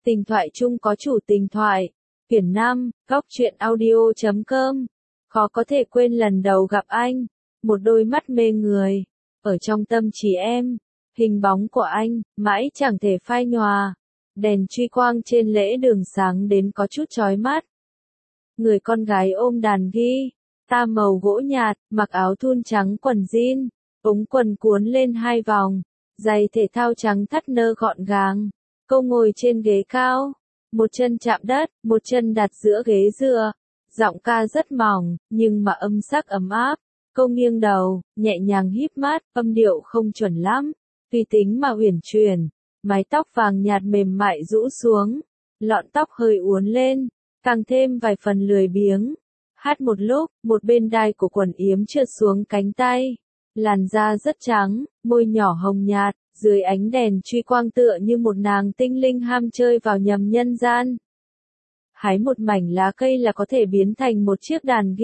Tình thoại chung có chủ tình thoại. Quyển 5, góc truyện audio.com. Khó có thể quên lần đầu gặp anh. Một đôi mắt mê người. Ở trong tâm trí em. Hình bóng của anh, mãi chẳng thể phai nhòa. Đèn truy quang trên lễ đường sáng đến có chút chói mắt. Người con gái ôm đàn guitar màu gỗ nhạt, mặc áo thun trắng quần jean, ống quần cuốn lên 2 vòng, giày thể thao trắng thắt nơ gọn gàng. Cô ngồi trên ghế cao, một chân chạm đất, một chân đặt giữa ghế dựa. Giọng ca rất mỏng, nhưng mà âm sắc ấm áp. Cô nghiêng đầu, nhẹ nhàng híp mắt, âm điệu không chuẩn lắm, tùy tính mà uyển chuyển. Mái tóc vàng nhạt mềm mại rũ xuống, lọn tóc hơi uốn lên, càng thêm vài phần lười biếng. Hát một lúc, một bên đai của quần yếm trượt xuống cánh tay. Làn da rất trắng, môi nhỏ hồng nhạt, dưới ánh đèn truy quang tựa như một nàng tinh linh ham chơi vào nhầm nhân gian. Hái một mảnh lá cây là có thể biến thành một chiếc đàn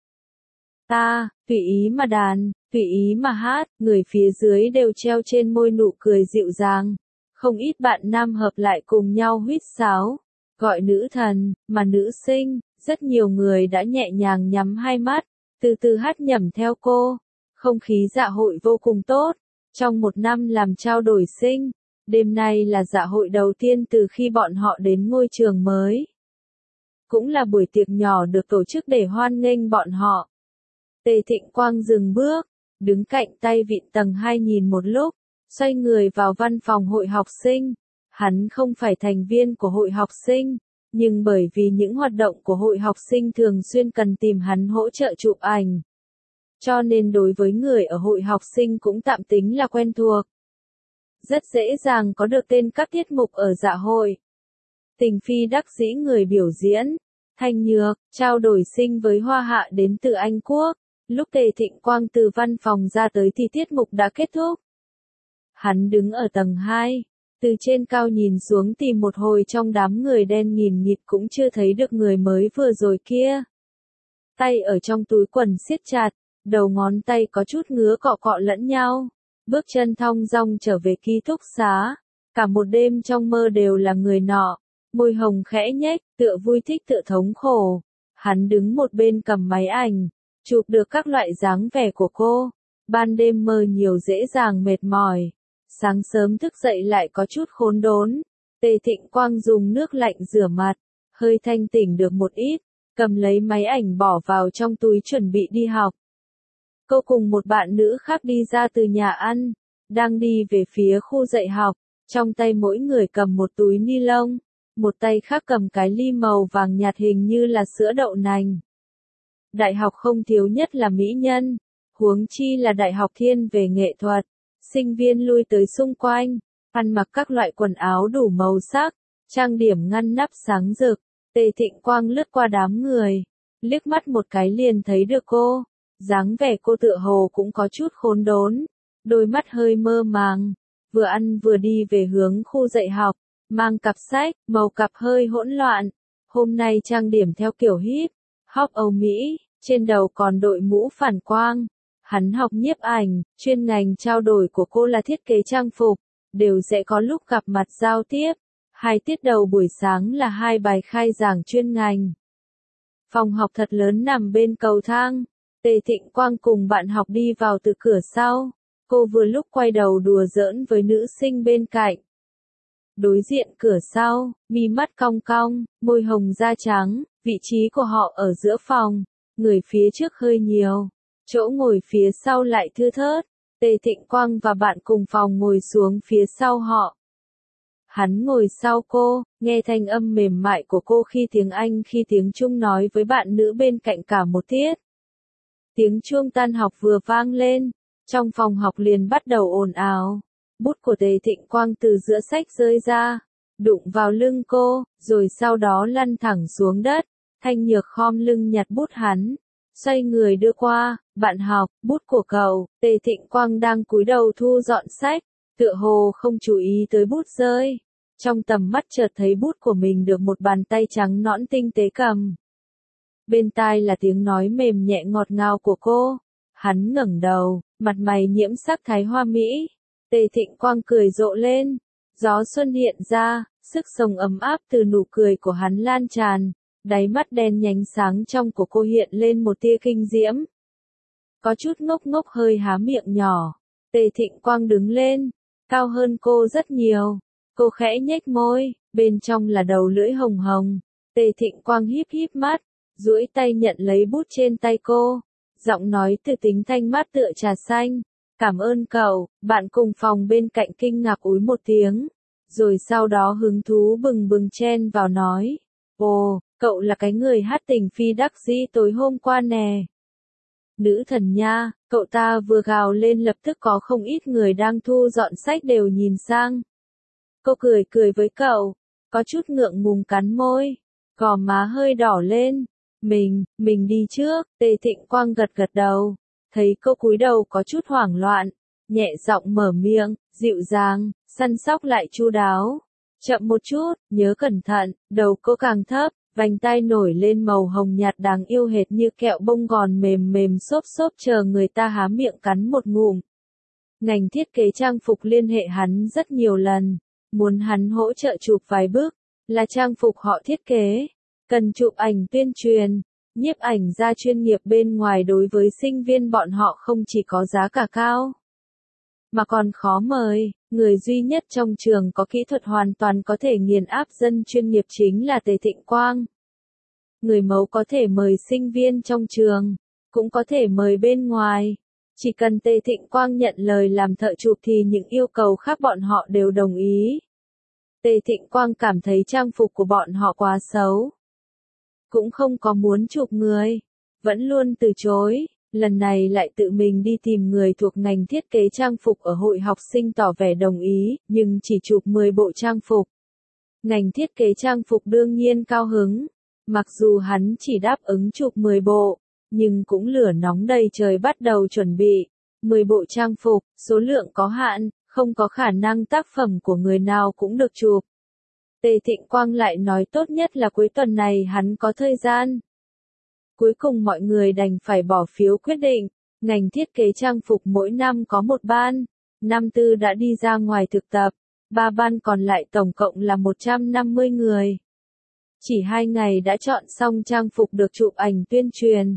guitar, tùy ý mà đàn, tùy ý mà hát, người phía dưới đều treo trên môi nụ cười dịu dàng. Không ít bạn nam hợp lại cùng nhau huýt sáo, gọi nữ thần, mà nữ sinh, rất nhiều người đã nhẹ nhàng nhắm hai mắt, từ từ hát nhẩm theo cô. Không khí dạ hội vô cùng tốt. Trong một năm làm trao đổi sinh, đêm nay là dạ hội đầu tiên từ khi bọn họ đến ngôi trường mới. Cũng là buổi tiệc nhỏ được tổ chức để hoan nghênh bọn họ. Tề Thịnh Quang dừng bước, đứng cạnh tay vịn tầng 2 nhìn một lúc, xoay người vào văn phòng hội học sinh. Hắn không phải thành viên của hội học sinh, nhưng bởi vì những hoạt động của hội học sinh thường xuyên cần tìm hắn hỗ trợ chụp ảnh. Cho nên đối với người ở hội học sinh cũng tạm tính là quen thuộc. Rất dễ dàng có được tên các tiết mục ở dạ hội. Tình phi đắc dĩ người biểu diễn, Thanh Nhược, trao đổi sinh với Hoa Hạ đến từ Anh Quốc. Lúc Tề Thịnh Quang từ văn phòng ra tới thì tiết mục đã kết thúc. Hắn đứng ở tầng 2, từ trên cao nhìn xuống tìm một hồi trong đám người đen nghìn nghịt cũng chưa thấy được người mới vừa rồi kia. Tay ở trong túi quần siết chặt, đầu ngón tay có chút ngứa cọ cọ lẫn nhau, bước chân thong dong trở về ký túc xá. Cả một đêm trong mơ đều là người nọ, môi hồng khẽ nhếch, tựa vui thích tựa thống khổ. Hắn đứng một bên cầm máy ảnh, chụp được các loại dáng vẻ của cô. Ban đêm mơ nhiều dễ dàng mệt mỏi, sáng sớm thức dậy lại có chút khốn đốn. Tề Thịnh Quang dùng nước lạnh rửa mặt, hơi thanh tỉnh được một ít, cầm lấy máy ảnh bỏ vào trong túi chuẩn bị đi học. Cô cùng một bạn nữ khác đi ra từ nhà ăn, đang đi về phía khu dạy học, trong tay mỗi người cầm một túi ni lông, một tay khác cầm cái ly màu vàng nhạt hình như là sữa đậu nành. Đại học không thiếu nhất là mỹ nhân, huống chi là đại học thiên về nghệ thuật. Sinh viên lui tới xung quanh, ăn mặc các loại quần áo đủ màu sắc, trang điểm ngăn nắp sáng rực. Tề Thịnh Quang lướt qua đám người, liếc mắt một cái liền thấy được cô. Dáng vẻ cô tựa hồ cũng có chút khốn đốn, đôi mắt hơi mơ màng, vừa ăn vừa đi về hướng khu dạy học, mang cặp sách, màu cặp hơi hỗn loạn. Hôm nay trang điểm theo kiểu hip hop Âu Mỹ, trên đầu còn đội mũ phản quang. Hắn học nhiếp ảnh, chuyên ngành trao đổi của cô là thiết kế trang phục, đều sẽ có lúc gặp mặt giao tiếp. 2 tiết đầu buổi sáng là 2 bài khai giảng chuyên ngành. Phòng học thật lớn nằm bên cầu thang. Tề Thịnh Quang cùng bạn học đi vào từ cửa sau. Cô vừa lúc quay đầu đùa giỡn với nữ sinh bên cạnh. Đối diện cửa sau, mi mắt cong cong, môi hồng da trắng, vị trí của họ ở giữa phòng, người phía trước hơi nhiều, chỗ ngồi phía sau lại thưa thớt. Tề Thịnh Quang và bạn cùng phòng ngồi xuống phía sau họ. Hắn ngồi sau cô, nghe thanh âm mềm mại của cô khi tiếng Anh khi tiếng Trung nói với bạn nữ bên cạnh cả một tiết. Tiếng chuông tan học vừa vang lên, trong phòng học liền bắt đầu ồn ào. Bút của Tề Thịnh Quang từ giữa sách rơi ra, đụng vào lưng cô, rồi sau đó lăn thẳng xuống đất. Thanh Nhược khom lưng nhặt bút hắn, xoay người đưa qua, bạn học, bút của cậu. Tề Thịnh Quang đang cúi đầu thu dọn sách, tựa hồ không chú ý tới bút rơi. Trong tầm mắt chợt thấy bút của mình được một bàn tay trắng nõn tinh tế cầm. Bên tai là tiếng nói mềm nhẹ ngọt ngào của cô. Hắn ngẩng đầu, mặt mày nhiễm sắc thái hoa mỹ. Tề Thịnh Quang cười rộ lên. Gió xuân hiện ra, Sức sống ấm áp từ nụ cười của hắn lan tràn, đáy mắt đen nhánh sáng trong của cô hiện lên một tia kinh diễm. Có chút ngốc ngốc hơi há miệng nhỏ, Tề Thịnh Quang đứng lên, cao hơn cô rất nhiều. Cô khẽ nhếch môi, bên trong là đầu lưỡi hồng hồng. Tề Thịnh Quang híp híp mắt, duỗi tay nhận lấy bút trên tay cô. Giọng nói từ tính thanh mát tựa trà xanh. Cảm ơn cậu, bạn cùng phòng bên cạnh kinh ngạc úi một tiếng. Rồi sau đó hứng thú bừng bừng chen vào nói. Ồ, cậu là cái người hát tình phi đắc dĩ tối hôm qua nè. Nữ thần nha, cậu ta vừa gào lên lập tức có không ít người đang thu dọn sách đều nhìn sang. Cô cười cười với cậu, có chút ngượng ngùng cắn môi, gò má hơi đỏ lên. Mình đi trước, Tề Thịnh Quang gật gật đầu, thấy cô cúi đầu có chút hoảng loạn, nhẹ giọng mở miệng, dịu dàng, săn sóc lại chu đáo. Chậm một chút, nhớ cẩn thận, đầu cô càng thấp, vành tai nổi lên màu hồng nhạt đáng yêu hệt như kẹo bông gòn mềm mềm xốp xốp chờ người ta há miệng cắn một ngụm. Ngành thiết kế trang phục liên hệ hắn rất nhiều lần, muốn hắn hỗ trợ chụp vài bức, là trang phục họ thiết kế, cần chụp ảnh tuyên truyền, nhiếp ảnh gia chuyên nghiệp bên ngoài đối với sinh viên bọn họ không chỉ có giá cả cao, mà còn khó mời. Người duy nhất trong trường có kỹ thuật hoàn toàn có thể nghiền áp dân chuyên nghiệp chính là Tề Thịnh Quang. Người mẫu có thể mời sinh viên trong trường, cũng có thể mời bên ngoài. Chỉ cần Tề Thịnh Quang nhận lời làm thợ chụp thì những yêu cầu khác bọn họ đều đồng ý. Tề Thịnh Quang cảm thấy trang phục của bọn họ quá xấu. Cũng không có muốn chụp người, vẫn luôn từ chối. Lần này lại tự mình đi tìm người thuộc ngành thiết kế trang phục ở hội học sinh tỏ vẻ đồng ý, nhưng chỉ chụp 10 bộ trang phục. Ngành thiết kế trang phục đương nhiên cao hứng, mặc dù hắn chỉ đáp ứng chụp 10 bộ, nhưng cũng lửa nóng đầy trời bắt đầu chuẩn bị. 10 bộ trang phục, số lượng có hạn, không có khả năng tác phẩm của người nào cũng được chụp. Tề Thịnh Quang lại nói tốt nhất là cuối tuần này hắn có thời gian. Cuối cùng mọi người đành phải bỏ phiếu quyết định, ngành thiết kế trang phục mỗi năm có một ban, năm tư đã đi ra ngoài thực tập, 3 ban còn lại tổng cộng là 150 người. Chỉ 2 ngày đã chọn xong trang phục được chụp ảnh tuyên truyền.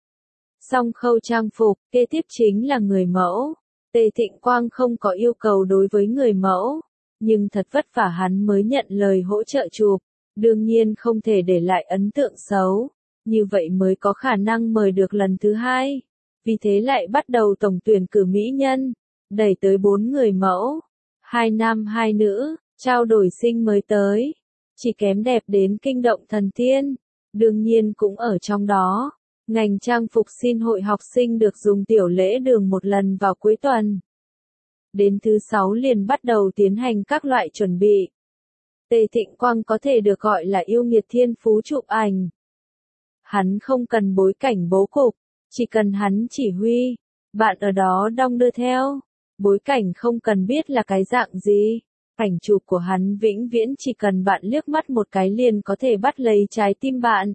Xong khâu trang phục, kế tiếp chính là người mẫu. Tề Thịnh Quang không có yêu cầu đối với người mẫu, nhưng thật vất vả hắn mới nhận lời hỗ trợ chụp, đương nhiên không thể để lại ấn tượng xấu. Như vậy mới có khả năng mời được lần thứ 2. Vì thế lại bắt đầu tổng tuyển cử mỹ nhân, đẩy tới 4 người mẫu, 2 nam 2 nữ, trao đổi sinh mới tới. Chỉ kém đẹp đến kinh động thần tiên, đương nhiên cũng ở trong đó. Ngành trang phục xin hội học sinh được dùng tiểu lễ đường một lần vào cuối tuần. Đến thứ 6 liền bắt đầu tiến hành các loại chuẩn bị. Tề Thịnh Quang có thể được gọi là yêu nghiệt thiên phú chụp ảnh. Hắn không cần bối cảnh bố cục, chỉ cần hắn chỉ huy, bạn ở đó đong đưa theo. Bối cảnh không cần biết là cái dạng gì. Ảnh chụp của hắn vĩnh viễn chỉ cần bạn liếc mắt một cái liền có thể bắt lấy trái tim bạn.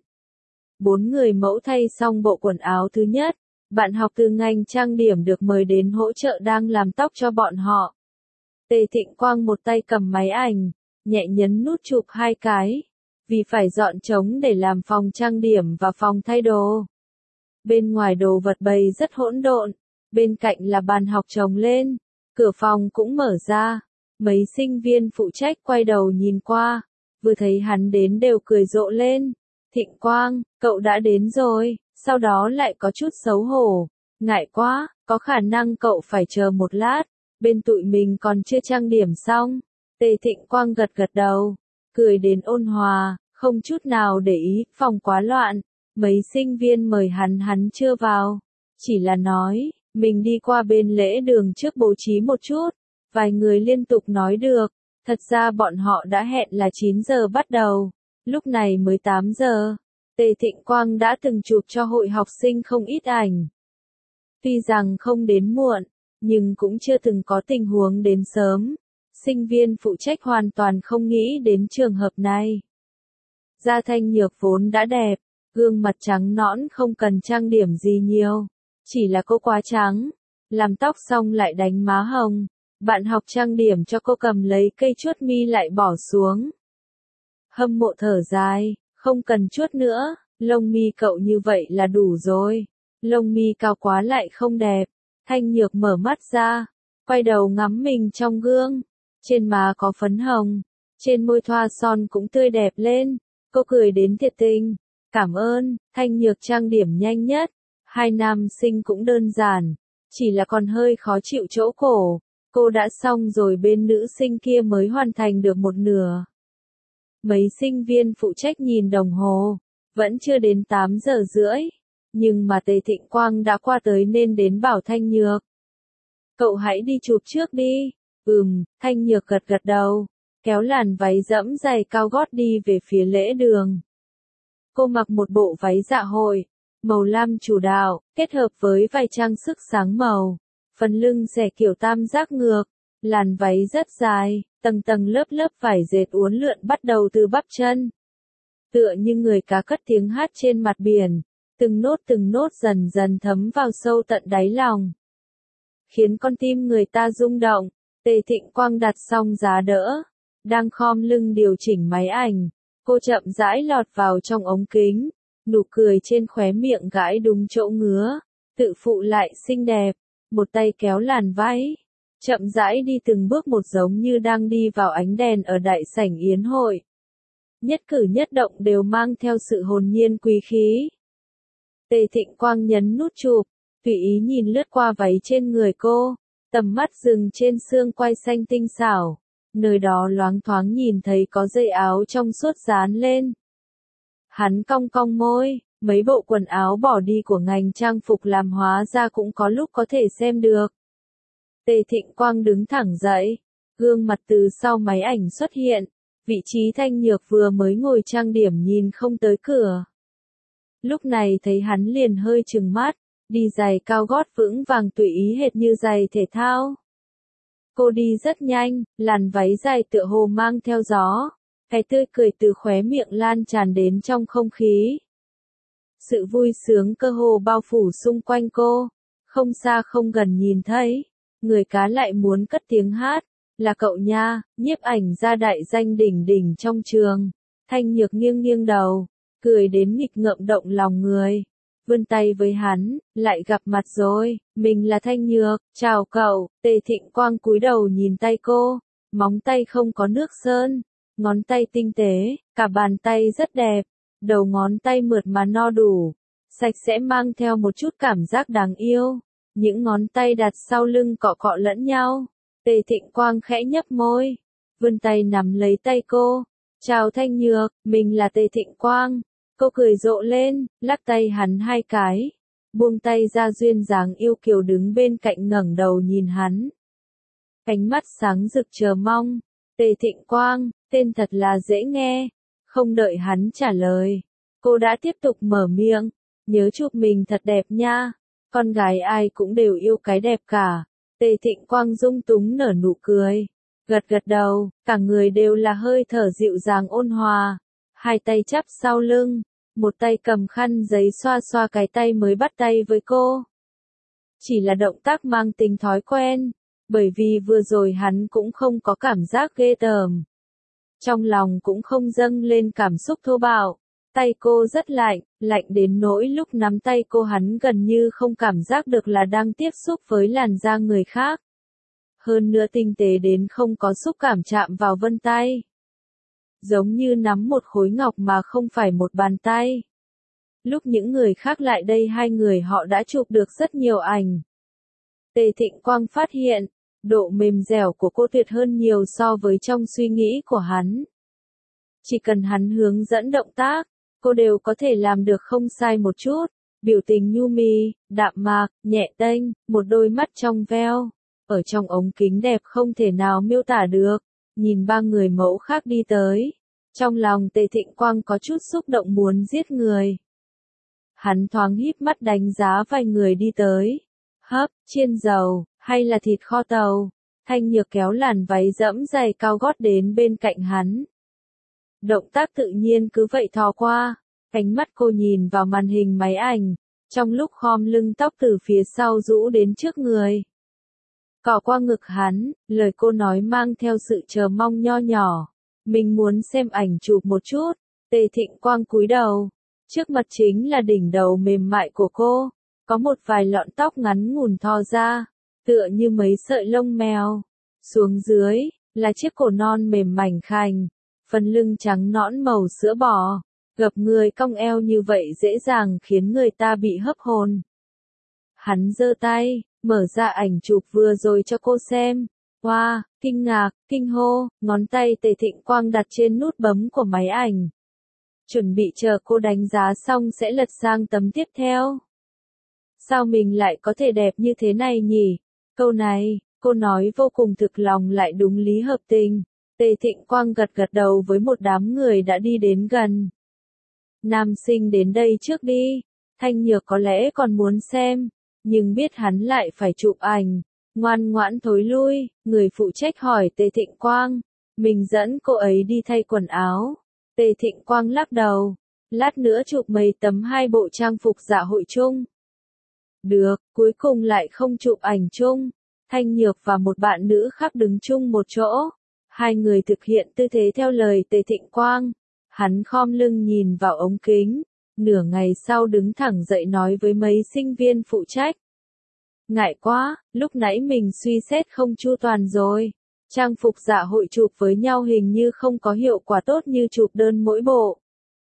4 người mẫu thay xong bộ quần áo thứ nhất, bạn học từ ngành trang điểm được mời đến hỗ trợ đang làm tóc cho bọn họ. Tề Thịnh Quang một tay cầm máy ảnh, nhẹ nhấn nút chụp 2 cái. Vì phải dọn trống để làm phòng trang điểm và phòng thay đồ. Bên ngoài đồ vật bày rất hỗn độn, bên cạnh là bàn học chồng lên, cửa phòng cũng mở ra. Mấy sinh viên phụ trách quay đầu nhìn qua, vừa thấy hắn đến đều cười rộ lên. Thịnh Quang, cậu đã đến rồi, sau đó lại có chút xấu hổ. Ngại quá, có khả năng cậu phải chờ một lát, bên tụi mình còn chưa trang điểm xong. Tề Thịnh Quang gật gật đầu, cười đến ôn hòa, không chút nào để ý, phòng quá loạn. Mấy sinh viên mời hắn chưa vào, chỉ là nói, mình đi qua bên lễ đường trước bố trí một chút. Vài người liên tục nói được, thật ra bọn họ đã hẹn là 9 giờ bắt đầu, lúc này mới 8 giờ. Tề Thịnh Quang đã từng chụp cho hội học sinh không ít ảnh. Tuy rằng không đến muộn, nhưng cũng chưa từng có tình huống đến sớm. Sinh viên phụ trách hoàn toàn không nghĩ đến trường hợp này. Da Thanh Nhược vốn đã đẹp, gương mặt trắng nõn không cần trang điểm gì nhiều, chỉ là cô quá trắng, làm tóc xong lại đánh má hồng. Bạn học trang điểm cho cô cầm lấy cây chuốt mi lại bỏ xuống, Hâm mộ thở dài, không cần chuốt nữa, lông mi cậu như vậy là đủ rồi. Lông mi cao quá lại không đẹp. Thanh Nhược mở mắt ra, quay đầu ngắm mình trong gương. Trên má có phấn hồng, trên môi thoa son cũng tươi đẹp lên. Cô cười đến thiệt tình. Cảm ơn, Thanh Nhược trang điểm nhanh nhất. Hai nam sinh cũng đơn giản, chỉ là còn hơi khó chịu chỗ cổ. Cô đã xong rồi, bên nữ sinh kia mới hoàn thành được một nửa. Mấy sinh viên phụ trách nhìn đồng hồ, vẫn chưa đến 8 giờ rưỡi. Nhưng mà Tề Thịnh Quang đã qua tới nên đến bảo Thanh Nhược. Cậu hãy đi chụp trước đi. Thanh Nhược gật gật đầu, kéo làn váy dẫm giày cao gót đi về phía lễ đường. Cô mặc một bộ váy dạ hội, màu lam chủ đạo, kết hợp với vài trang sức sáng màu. Phần lưng xẻ kiểu tam giác ngược, làn váy rất dài, tầng tầng lớp lớp vải dệt uốn lượn bắt đầu từ bắp chân. Tựa như người cá cất tiếng hát trên mặt biển, từng nốt dần dần thấm vào sâu tận đáy lòng. Khiến con tim người ta rung động. Tề Thịnh Quang đặt xong giá đỡ, đang khom lưng điều chỉnh máy ảnh. Cô chậm rãi lọt vào trong ống kính, nụ cười trên khóe miệng gãi đúng chỗ ngứa, tự phụ lại xinh đẹp, một tay kéo làn váy, chậm rãi đi từng bước một giống như đang đi vào ánh đèn ở đại sảnh yến hội. Nhất cử nhất động đều mang theo sự hồn nhiên quý khí. Tề Thịnh Quang nhấn nút chụp, tùy ý nhìn lướt qua váy trên người cô, tầm mắt dừng trên xương quai xanh tinh xảo. Nơi đó loáng thoáng nhìn thấy có dây áo trong suốt dán lên. Hắn cong cong môi, mấy bộ quần áo bỏ đi của ngành trang phục làm hóa ra cũng có lúc có thể xem được. Tề Thịnh Quang đứng thẳng dậy, gương mặt từ sau máy ảnh xuất hiện, vị trí Thanh Nhược vừa mới ngồi trang điểm nhìn không tới cửa. Lúc này thấy hắn liền hơi trừng mắt, đi giày cao gót vững vàng tùy ý hệt như giày thể thao. Cô đi rất nhanh, làn váy dài tựa hồ mang theo gió, cái tươi cười từ khóe miệng lan tràn đến trong không khí. Sự vui sướng cơ hồ bao phủ xung quanh cô, không xa không gần nhìn thấy, người cá lại muốn cất tiếng hát, là cậu nha, nhiếp ảnh gia đại danh đỉnh đỉnh trong trường. Thanh Nhược nghiêng nghiêng đầu, cười đến nghịch ngợm động lòng người. Vươn tay với hắn, lại gặp mặt rồi, mình là Thanh Nhược, chào cậu. Tề Thịnh Quang cúi đầu nhìn tay cô, móng tay không có nước sơn, ngón tay tinh tế, cả bàn tay rất đẹp, đầu ngón tay mượt mà no đủ, sạch sẽ mang theo một chút cảm giác đáng yêu. Những ngón tay đặt sau lưng cọ cọ lẫn nhau. Tề Thịnh Quang khẽ nhấp môi, vươn tay nắm lấy tay cô. Chào Thanh Nhược, mình là Tề Thịnh Quang. Cô cười rộ lên, lắc tay hắn hai cái, buông tay ra, duyên dáng yêu kiều đứng bên cạnh ngẩng đầu nhìn hắn. Ánh mắt sáng rực chờ mong. Tề Thịnh Quang, tên thật là dễ nghe. Không đợi hắn trả lời, cô đã tiếp tục mở miệng, nhớ chụp mình thật đẹp nha. Con gái ai cũng đều yêu cái đẹp cả. Tề Thịnh Quang dung túng nở nụ cười, gật gật đầu, cả người đều là hơi thở dịu dàng ôn hòa. Hai tay chắp sau lưng, một tay cầm khăn giấy xoa xoa cái tay mới bắt tay với cô. Chỉ là động tác mang tính thói quen, bởi vì vừa rồi hắn cũng không có cảm giác ghê tởm. Trong lòng cũng không dâng lên cảm xúc thô bạo. Tay cô rất lạnh, lạnh đến nỗi lúc nắm tay cô hắn gần như không cảm giác được là đang tiếp xúc với làn da người khác. Hơn nữa tinh tế đến không có xúc cảm chạm vào vân tay. Giống như nắm một khối ngọc mà không phải một bàn tay. Lúc những người khác lại đây, hai người họ đã chụp được rất nhiều ảnh. Tề Thịnh Quang phát hiện, độ mềm dẻo của cô tuyệt hơn nhiều so với trong suy nghĩ của hắn. Chỉ cần hắn hướng dẫn động tác, cô đều có thể làm được không sai một chút. Biểu tình nhu mì, đạm mạc, nhẹ tênh, một đôi mắt trong veo. Ở trong ống kính đẹp không thể nào miêu tả được. Nhìn ba người mẫu khác đi tới, trong lòng Tề Thịnh Quang có chút xúc động muốn giết người. Hắn thoáng híp mắt đánh giá vài người đi tới. Hấp, chiên dầu, hay là thịt kho tàu. Thanh Nhược kéo làn váy dẫm giày cao gót đến bên cạnh hắn. Động tác tự nhiên cứ vậy thò qua, ánh mắt cô nhìn vào màn hình máy ảnh, trong lúc khom lưng tóc từ phía sau rũ đến trước người. Cỏ qua ngực hắn, lời cô nói mang theo sự chờ mong nho nhỏ. Mình muốn xem ảnh chụp một chút. Tề Thịnh Quang cúi đầu. Trước mặt chính là đỉnh đầu mềm mại của cô. Có một vài lọn tóc ngắn ngủn thò ra, tựa như mấy sợi lông mèo. Xuống dưới, là chiếc cổ non mềm mảnh khảnh. Phần lưng trắng nõn màu sữa bò. Gập người cong eo như vậy dễ dàng khiến người ta bị hấp hồn. Hắn giơ tay, mở ra ảnh chụp vừa rồi cho cô xem. Wow, kinh ngạc, kinh hô, ngón tay Tề Thịnh Quang đặt trên nút bấm của máy ảnh. Chuẩn bị chờ cô đánh giá xong sẽ lật sang tấm tiếp theo. Sao mình lại có thể đẹp như thế này nhỉ? Câu này, cô nói vô cùng thực lòng lại đúng lý hợp tình. Tề Thịnh Quang gật gật đầu với một đám người đã đi đến gần. Nam sinh đến đây trước đi. Thanh Nhược có lẽ còn muốn xem, nhưng biết hắn lại phải chụp ảnh. Ngoan ngoãn thối lui, người phụ trách hỏi Tề Thịnh Quang. Mình dẫn cô ấy đi thay quần áo. Tề Thịnh Quang lắc đầu. Lát nữa chụp mấy tấm 2 bộ trang phục dạ hội chung. Được, cuối cùng lại không chụp ảnh chung. Thanh Nhược và một bạn nữ khác đứng chung một chỗ. Hai người thực hiện tư thế theo lời Tề Thịnh Quang. Hắn khom lưng nhìn vào ống kính. Nửa ngày sau đứng thẳng dậy nói với mấy sinh viên phụ trách. Ngại quá, lúc nãy mình suy xét không chu toàn rồi. Trang phục dạ hội chụp với nhau hình như không có hiệu quả tốt như chụp đơn mỗi bộ.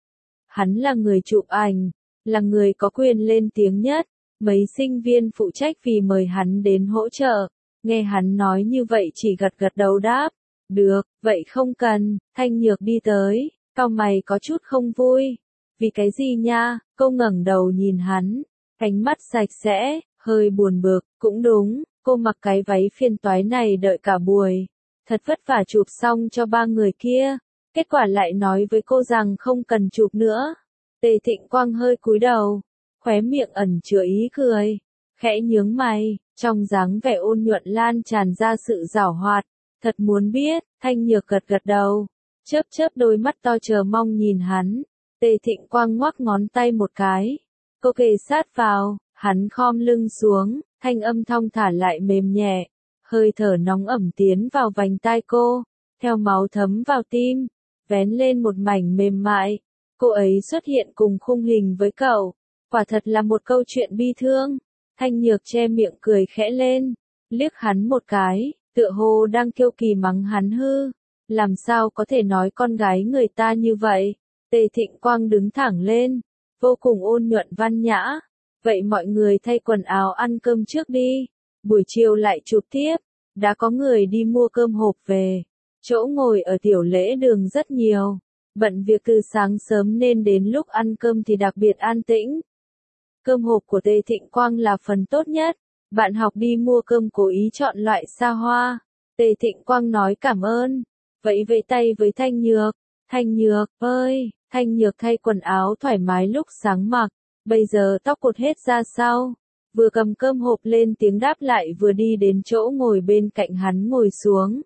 Hắn là người chụp ảnh, là người có quyền lên tiếng nhất. Mấy sinh viên phụ trách vì mời hắn đến hỗ trợ. Nghe hắn nói như vậy chỉ gật gật đầu đáp. Được, vậy không cần. Thanh Nhược đi tới, cau mày có chút không vui. Vì cái gì nha? Cô ngẩng đầu nhìn hắn, ánh mắt sạch sẽ, hơi buồn bực. Cũng đúng, cô mặc cái váy phiền toái này đợi cả buổi. Thật vất vả chụp xong cho 3 người kia. Kết quả lại nói với cô rằng không cần chụp nữa. Tề Thịnh Quang hơi cúi đầu, khóe miệng ẩn chứa ý cười, khẽ nhướng mày, trong dáng vẻ ôn nhuận lan tràn ra sự giảo hoạt. Thật muốn biết. Thanh Nhược gật gật đầu, chớp chớp đôi mắt to chờ mong nhìn hắn. Tề Thịnh Quang ngoắc ngón tay một cái. Cô kề sát vào, hắn khom lưng xuống, thanh âm thong thả lại mềm nhẹ. Hơi thở nóng ẩm tiến vào vành tai cô, theo máu thấm vào tim, vén lên một mảnh mềm mại. Cô ấy xuất hiện cùng khung hình với cậu. Quả thật là một câu chuyện bi thương. Thanh Nhược che miệng cười khẽ lên, liếc hắn một cái, tựa hồ đang kiêu kỳ mắng hắn hư. Làm sao có thể nói con gái người ta như vậy? Tề Thịnh Quang đứng thẳng lên, vô cùng ôn nhuận văn nhã. Vậy mọi người thay quần áo ăn cơm trước đi. Buổi chiều lại chụp tiếp. Đã có người đi mua cơm hộp về. Chỗ ngồi ở tiểu lễ đường rất nhiều. Bận việc từ sáng sớm nên đến lúc ăn cơm thì đặc biệt an tĩnh. Cơm hộp của Tề Thịnh Quang là phần tốt nhất. Bạn học đi mua cơm cố ý chọn loại xa hoa. Tề Thịnh Quang nói cảm ơn. Vẫy vẫy tay với Thanh Nhược. Thanh Nhược ơi! Thanh Nhược thay quần áo thoải mái lúc sáng mặc. Bây giờ tóc cột hết ra sau. Vừa cầm cơm hộp lên tiếng đáp lại vừa đi đến chỗ ngồi bên cạnh hắn ngồi xuống.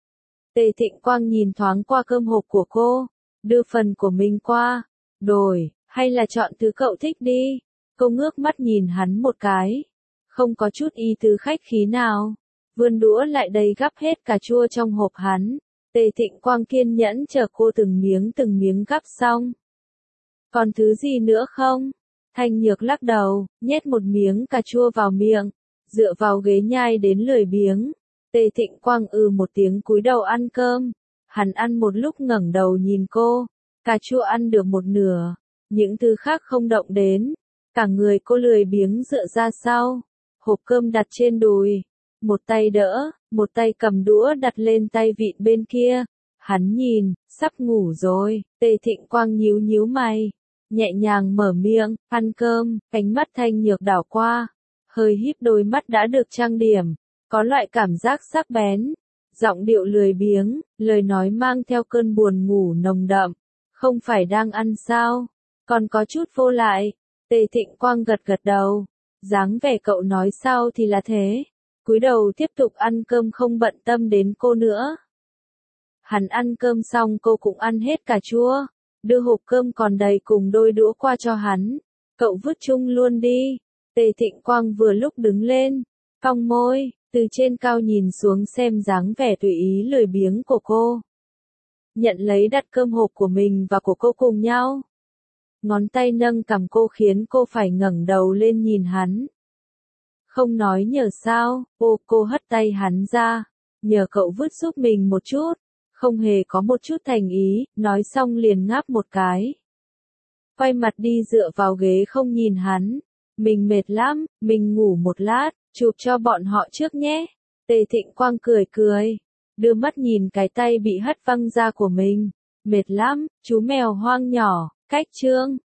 Tề Thịnh Quang nhìn thoáng qua cơm hộp của cô. Đưa phần của mình qua. Đổi, hay là chọn thứ cậu thích đi. Cô ngước mắt nhìn hắn một cái. Không có chút ý tứ khách khí nào. Vươn đũa lại đầy gắp hết cà chua trong hộp hắn. Tề Thịnh Quang kiên nhẫn chờ cô từng miếng gắp xong. Còn thứ gì nữa không? Thanh Nhược lắc đầu, nhét một miếng cà chua vào miệng, dựa vào ghế nhai đến lười biếng. Tề Thịnh Quang một tiếng cúi đầu ăn cơm. Hắn ăn một lúc ngẩng đầu nhìn cô. Cà chua ăn được một nửa, những thứ khác không động đến. Cả người cô lười biếng dựa ra sau. Hộp cơm đặt trên đùi. Một tay đỡ, một tay cầm đũa đặt lên tay vịn bên kia. Hắn nhìn, sắp ngủ rồi. Tề Thịnh Quang nhíu nhíu mày, nhẹ nhàng mở miệng, ăn cơm. Ánh mắt Thanh Nhược đảo qua, hơi híp đôi mắt đã được trang điểm, có loại cảm giác sắc bén. Giọng điệu lười biếng, lời nói mang theo cơn buồn ngủ nồng đậm. Không phải đang ăn sao? Còn có chút vô lại. Tề Thịnh Quang gật gật đầu. Dáng vẻ cậu nói sao thì là thế. Cúi đầu tiếp tục ăn cơm không bận tâm đến cô nữa. Hắn ăn cơm xong cô cũng ăn hết cà chua. Đưa hộp cơm còn đầy cùng đôi đũa qua cho hắn. Cậu vứt chung luôn đi. Tề Thịnh Quang vừa lúc đứng lên, cong môi, từ trên cao nhìn xuống xem dáng vẻ tùy ý lười biếng của cô. nhận lấy đặt cơm hộp của mình và của cô cùng nhau. Ngón tay nâng cằm cô khiến cô phải ngẩng đầu lên nhìn hắn. Không nói nhờ sao, cô hất tay hắn ra. Nhờ cậu vứt giúp mình một chút. Không hề có một chút thành ý, nói xong liền ngáp một cái. Quay mặt đi dựa vào ghế không nhìn hắn. Mình mệt lắm, mình ngủ một lát, chụp cho bọn họ trước nhé. Tề Thịnh Quang cười cười. Đưa mắt nhìn cái tay bị hất văng ra của mình. Mệt lắm, chú mèo hoang nhỏ, cách chương.